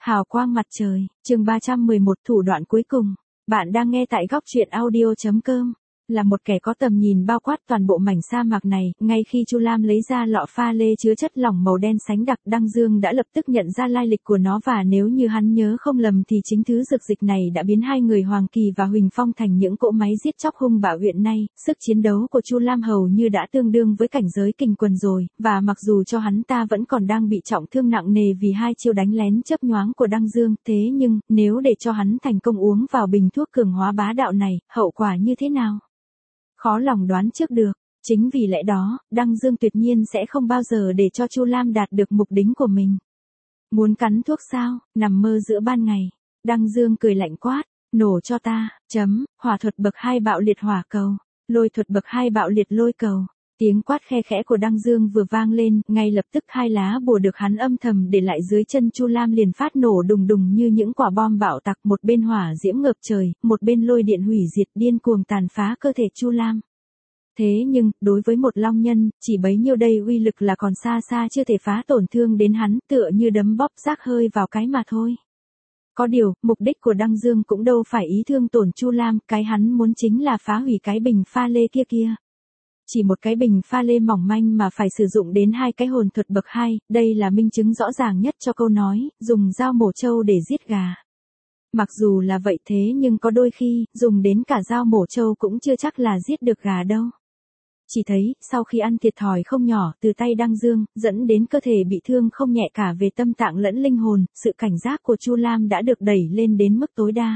Hào quang mặt trời, chương 311 thủ đoạn cuối cùng. Bạn đang nghe tại góc truyện audio.com. Là một kẻ có tầm nhìn bao quát toàn bộ mảnh sa mạc này, ngay khi Chu Lam lấy ra lọ pha lê chứa chất lỏng màu đen sánh đặc, Đăng Dương đã lập tức nhận ra lai lịch của nó và nếu như hắn nhớ không lầm thì chính thứ dược dịch này đã biến hai người Hoàng Kỳ và Huỳnh Phong thành những cỗ máy giết chóc hung bạo hiện nay. Sức chiến đấu của Chu Lam hầu như đã tương đương với cảnh giới kình quần rồi, và mặc dù cho hắn ta vẫn còn đang bị trọng thương nặng nề vì hai chiêu đánh lén chớp nhoáng của Đăng Dương, thế nhưng nếu để cho hắn thành công uống vào bình thuốc cường hóa bá đạo này, hậu quả như thế nào? Khó lòng đoán trước được. Chính vì lẽ đó, Đăng Dương tuyệt nhiên sẽ không bao giờ để cho Chu Lam đạt được mục đích của mình. Muốn cắn thuốc sao, nằm mơ giữa ban ngày. Đăng Dương cười lạnh quát, nổ cho ta, hỏa thuật bậc 2 bạo liệt hỏa cầu, lôi thuật bậc 2 bạo liệt lôi cầu. Tiếng quát khe khẽ của Đăng Dương vừa vang lên, ngay lập tức hai lá bùa được hắn âm thầm để lại dưới chân Chu Lam liền phát nổ đùng đùng như những quả bom bạo tạc, một bên hỏa diễm ngập trời, một bên lôi điện hủy diệt điên cuồng tàn phá cơ thể Chu Lam. Thế nhưng, đối với một long nhân, chỉ bấy nhiêu đây uy lực là còn xa xa chưa thể phá tổn thương đến hắn, tựa như đấm bóp rác hơi vào cái mà thôi. Có điều, mục đích của Đăng Dương cũng đâu phải ý thương tổn Chu Lam, cái hắn muốn chính là phá hủy cái bình pha lê kia. Chỉ một cái bình pha lê mỏng manh mà phải sử dụng đến hai cái hồn thuật bậc 2, đây là minh chứng rõ ràng nhất cho câu nói, dùng dao mổ trâu để giết gà. Mặc dù là vậy thế nhưng có đôi khi, dùng đến cả dao mổ trâu cũng chưa chắc là giết được gà đâu. Chỉ thấy, sau khi ăn thiệt thòi không nhỏ từ tay Đăng Dương, dẫn đến cơ thể bị thương không nhẹ cả về tâm tạng lẫn linh hồn, sự cảnh giác của Chu Lam đã được đẩy lên đến mức tối đa.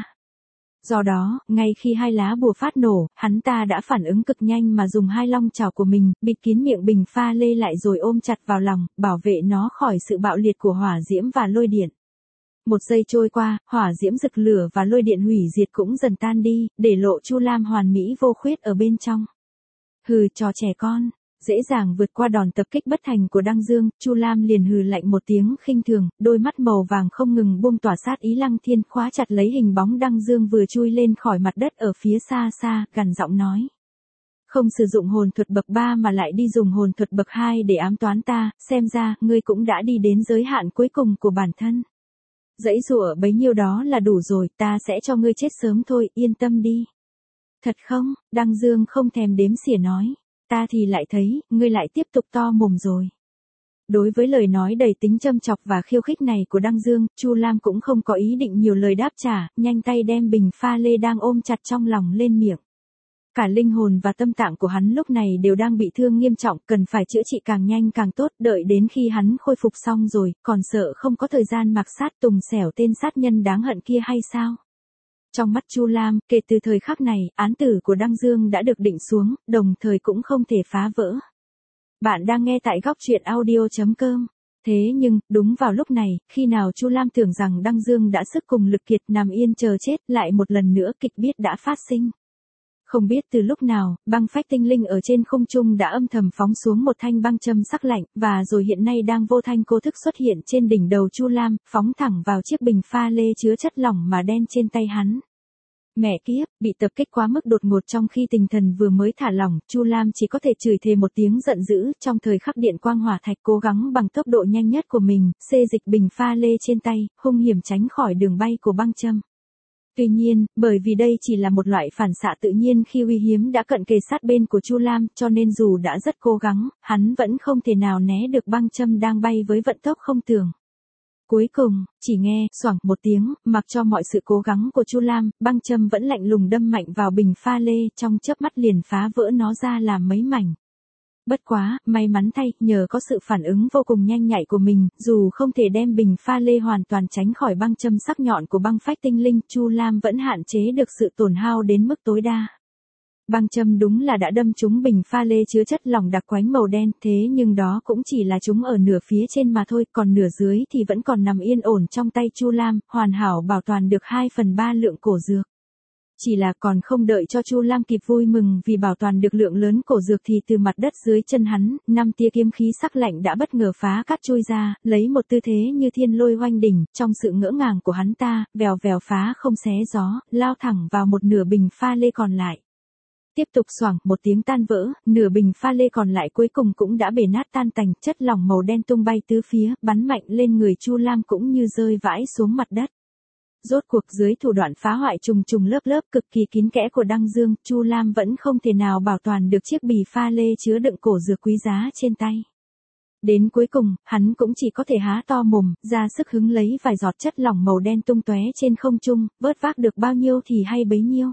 Do đó, ngay khi hai lá bùa phát nổ, hắn ta đã phản ứng cực nhanh mà dùng hai long chảo của mình, bịt kín miệng bình pha lê lại rồi ôm chặt vào lòng, bảo vệ nó khỏi sự bạo liệt của hỏa diễm và lôi điện. Một giây trôi qua, hỏa diễm rực lửa và lôi điện hủy diệt cũng dần tan đi, để lộ Chu Lam hoàn mỹ vô khuyết ở bên trong. Hừ, trò trẻ con. Dễ dàng vượt qua đòn tập kích bất thành của Đăng Dương, Chu Lam liền hừ lạnh một tiếng khinh thường, đôi mắt màu vàng không ngừng buông tỏa sát ý lăng thiên, khóa chặt lấy hình bóng Đăng Dương vừa chui lên khỏi mặt đất ở phía xa xa, gằn giọng nói. Không sử dụng hồn thuật bậc 3 mà lại đi dùng hồn thuật bậc 2 để ám toán ta, xem ra, ngươi cũng đã đi đến giới hạn cuối cùng của bản thân. Dãy dụa bấy nhiêu đó là đủ rồi, ta sẽ cho ngươi chết sớm thôi, yên tâm đi. Thật không? Đăng Dương không thèm đếm xỉa nói. Ta thì lại thấy, ngươi lại tiếp tục to mồm rồi. Đối với lời nói đầy tính châm chọc và khiêu khích này của Đăng Dương, Chu Lam cũng không có ý định nhiều lời đáp trả, nhanh tay đem bình pha lê đang ôm chặt trong lòng lên miệng. Cả linh hồn và tâm tạng của hắn lúc này đều đang bị thương nghiêm trọng, cần phải chữa trị càng nhanh càng tốt, đợi đến khi hắn khôi phục xong rồi, còn sợ không có thời gian mạc sát Tùng Xẻo tên sát nhân đáng hận kia hay sao? Trong mắt Chu Lam, kể từ thời khắc này, án tử của Đăng Dương đã được định xuống, đồng thời cũng không thể phá vỡ. Bạn đang nghe tại góc truyện audio.com. Thế nhưng, đúng vào lúc này, khi nào Chu Lam tưởng rằng Đăng Dương đã sức cùng lực kiệt nằm yên chờ chết, lại một lần nữa kịch biết đã phát sinh. Không biết từ lúc nào, băng phách tinh linh ở trên không trung đã âm thầm phóng xuống một thanh băng châm sắc lạnh, và rồi hiện nay đang vô thanh cô thức xuất hiện trên đỉnh đầu Chu Lam, phóng thẳng vào chiếc bình pha lê chứa chất lỏng mà đen trên tay hắn. Mẹ kiếp, bị tập kích quá mức đột ngột trong khi tinh thần vừa mới thả lỏng, Chu Lam chỉ có thể chửi thề một tiếng giận dữ, trong thời khắc điện quang hỏa thạch cố gắng bằng tốc độ nhanh nhất của mình, xê dịch bình pha lê trên tay, hung hiểm tránh khỏi đường bay của băng châm. Tuy nhiên, bởi vì đây chỉ là một loại phản xạ tự nhiên khi uy hiếm đã cận kề sát bên của Chu Lam, cho nên dù đã rất cố gắng, hắn vẫn không thể nào né được băng châm đang bay với vận tốc không tưởng. Cuối cùng, chỉ nghe, xoảng một tiếng, mặc cho mọi sự cố gắng của Chu Lam, băng châm vẫn lạnh lùng đâm mạnh vào bình pha lê, trong chớp mắt liền phá vỡ nó ra làm mấy mảnh. Bất quá, may mắn thay, nhờ có sự phản ứng vô cùng nhanh nhạy của mình, dù không thể đem bình pha lê hoàn toàn tránh khỏi băng châm sắc nhọn của băng phách tinh linh, Chu Lam vẫn hạn chế được sự tổn hao đến mức tối đa. Băng châm đúng là đã đâm trúng bình pha lê chứa chất lỏng đặc quánh màu đen, thế nhưng đó cũng chỉ là trúng ở nửa phía trên mà thôi, còn nửa dưới thì vẫn còn nằm yên ổn trong tay Chu Lam, hoàn hảo bảo toàn được 2/3 lượng cổ dược. Chỉ là còn không đợi cho Chu Lam kịp vui mừng vì bảo toàn được lượng lớn cổ dược thì từ mặt đất dưới chân hắn, 5 tia kiếm khí sắc lạnh đã bất ngờ phá cát chui ra, lấy một tư thế như thiên lôi oanh đỉnh, trong sự ngỡ ngàng của hắn ta, vèo vèo phá không xé gió, lao thẳng vào một nửa bình pha lê còn lại. Tiếp tục xoảng một tiếng tan vỡ, nửa bình pha lê còn lại cuối cùng cũng đã bể nát tan tành, chất lỏng màu đen tung bay tứ phía, bắn mạnh lên người Chu Lam cũng như rơi vãi xuống mặt đất. Rốt cuộc dưới thủ đoạn phá hoại trùng trùng lớp lớp cực kỳ kín kẽ của Đăng Dương, Chu Lam vẫn không thể nào bảo toàn được chiếc bì pha lê chứa đựng cổ dược quý giá trên tay. Đến cuối cùng, hắn cũng chỉ có thể há to mồm, ra sức hứng lấy vài giọt chất lỏng màu đen tung tóe trên không trung, vớt vát được bao nhiêu thì hay bấy nhiêu.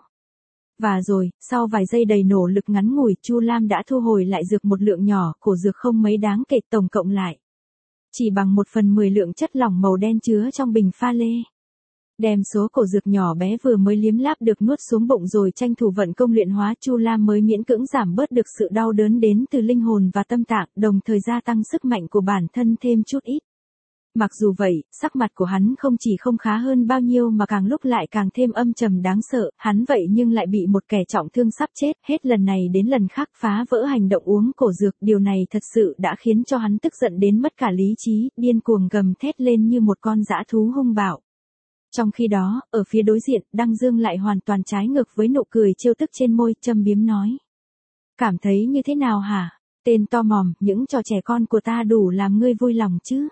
Và rồi, sau vài giây đầy nỗ lực ngắn ngủi, Chu Lam đã thu hồi lại dược một lượng nhỏ, cổ dược không mấy đáng kể, tổng cộng lại chỉ bằng 1/10 lượng chất lỏng màu đen chứa trong bình pha lê. Đem số cổ dược nhỏ bé vừa mới liếm láp được nuốt xuống bụng rồi tranh thủ vận công luyện hóa, Chu Lam mới miễn cưỡng giảm bớt được sự đau đớn đến từ linh hồn và tâm tạng, đồng thời gia tăng sức mạnh của bản thân thêm chút ít. Mặc dù vậy, sắc mặt của hắn không chỉ không khá hơn bao nhiêu mà càng lúc lại càng thêm âm trầm đáng sợ, hắn vậy nhưng lại bị một kẻ trọng thương sắp chết, hết lần này đến lần khác phá vỡ hành động uống cổ dược, điều này thật sự đã khiến cho hắn tức giận đến mất cả lý trí, điên cuồng gầm thét lên như một con dã thú hung bạo. Trong khi đó, ở phía đối diện, Đăng Dương lại hoàn toàn trái ngược với nụ cười trêu tức trên môi, châm biếm nói. Cảm thấy như thế nào hả? Tên to mòm, những trò trẻ con của ta đủ làm ngươi vui lòng chứ?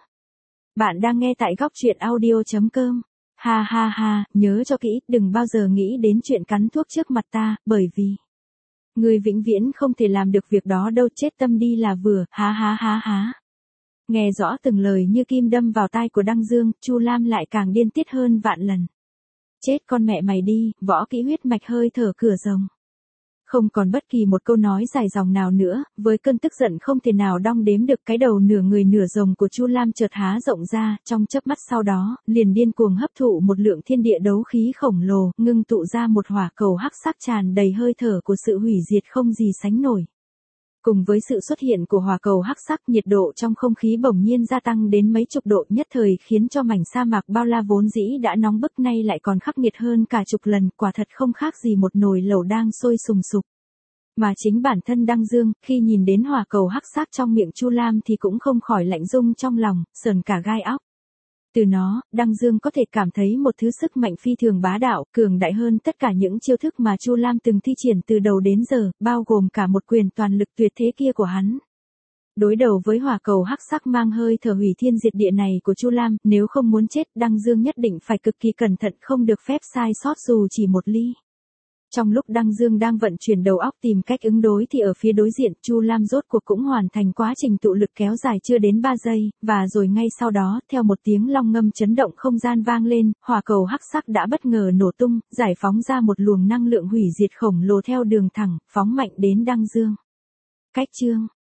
Bạn đang nghe tại góc truyện audio.com. Ha ha ha, nhớ cho kỹ, đừng bao giờ nghĩ đến chuyện cắn thuốc trước mặt ta, bởi vì ngươi vĩnh viễn không thể làm được việc đó đâu, chết tâm đi là vừa, ha ha ha ha. Nghe rõ từng lời như kim đâm vào tai của Đăng Dương, Chu Lam lại càng điên tiết hơn vạn lần. Chết con mẹ mày đi, võ kỹ huyết mạch hơi thở cửa rồng. Không còn bất kỳ một câu nói dài dòng nào nữa, với cơn tức giận không thể nào đong đếm được, cái đầu nửa người nửa rồng của Chu Lam chợt há rộng ra, trong chớp mắt sau đó, liền điên cuồng hấp thụ một lượng thiên địa đấu khí khổng lồ, ngưng tụ ra một hỏa cầu hắc sắc tràn đầy hơi thở của sự hủy diệt không gì sánh nổi. Cùng với sự xuất hiện của hỏa cầu hắc sắc, nhiệt độ trong không khí bỗng nhiên gia tăng đến mấy chục độ, nhất thời khiến cho mảnh sa mạc bao la vốn dĩ đã nóng bức nay lại còn khắc nghiệt hơn cả chục lần, quả thật không khác gì một nồi lẩu đang sôi sùng sục. Mà chính bản thân Đăng Dương, khi nhìn đến hỏa cầu hắc sắc trong miệng Chu Lam thì cũng không khỏi lạnh rung trong lòng, sờn cả gai óc. Từ nó, Đăng Dương có thể cảm thấy một thứ sức mạnh phi thường bá đạo, cường đại hơn tất cả những chiêu thức mà Chu Lam từng thi triển từ đầu đến giờ, bao gồm cả một quyền toàn lực tuyệt thế kia của hắn. Đối đầu với hỏa cầu hắc sắc mang hơi thở hủy thiên diệt địa này của Chu Lam, nếu không muốn chết, Đăng Dương nhất định phải cực kỳ cẩn thận, không được phép sai sót dù chỉ một ly. Trong lúc Đăng Dương đang vận chuyển đầu óc tìm cách ứng đối thì ở phía đối diện, Chu Lam rốt cuộc cũng hoàn thành quá trình tụ lực kéo dài chưa đến 3 giây, và rồi ngay sau đó, theo một tiếng long ngâm chấn động không gian vang lên, hỏa cầu hắc sắc đã bất ngờ nổ tung, giải phóng ra một luồng năng lượng hủy diệt khổng lồ theo đường thẳng, phóng mạnh đến Đăng Dương. Cách chương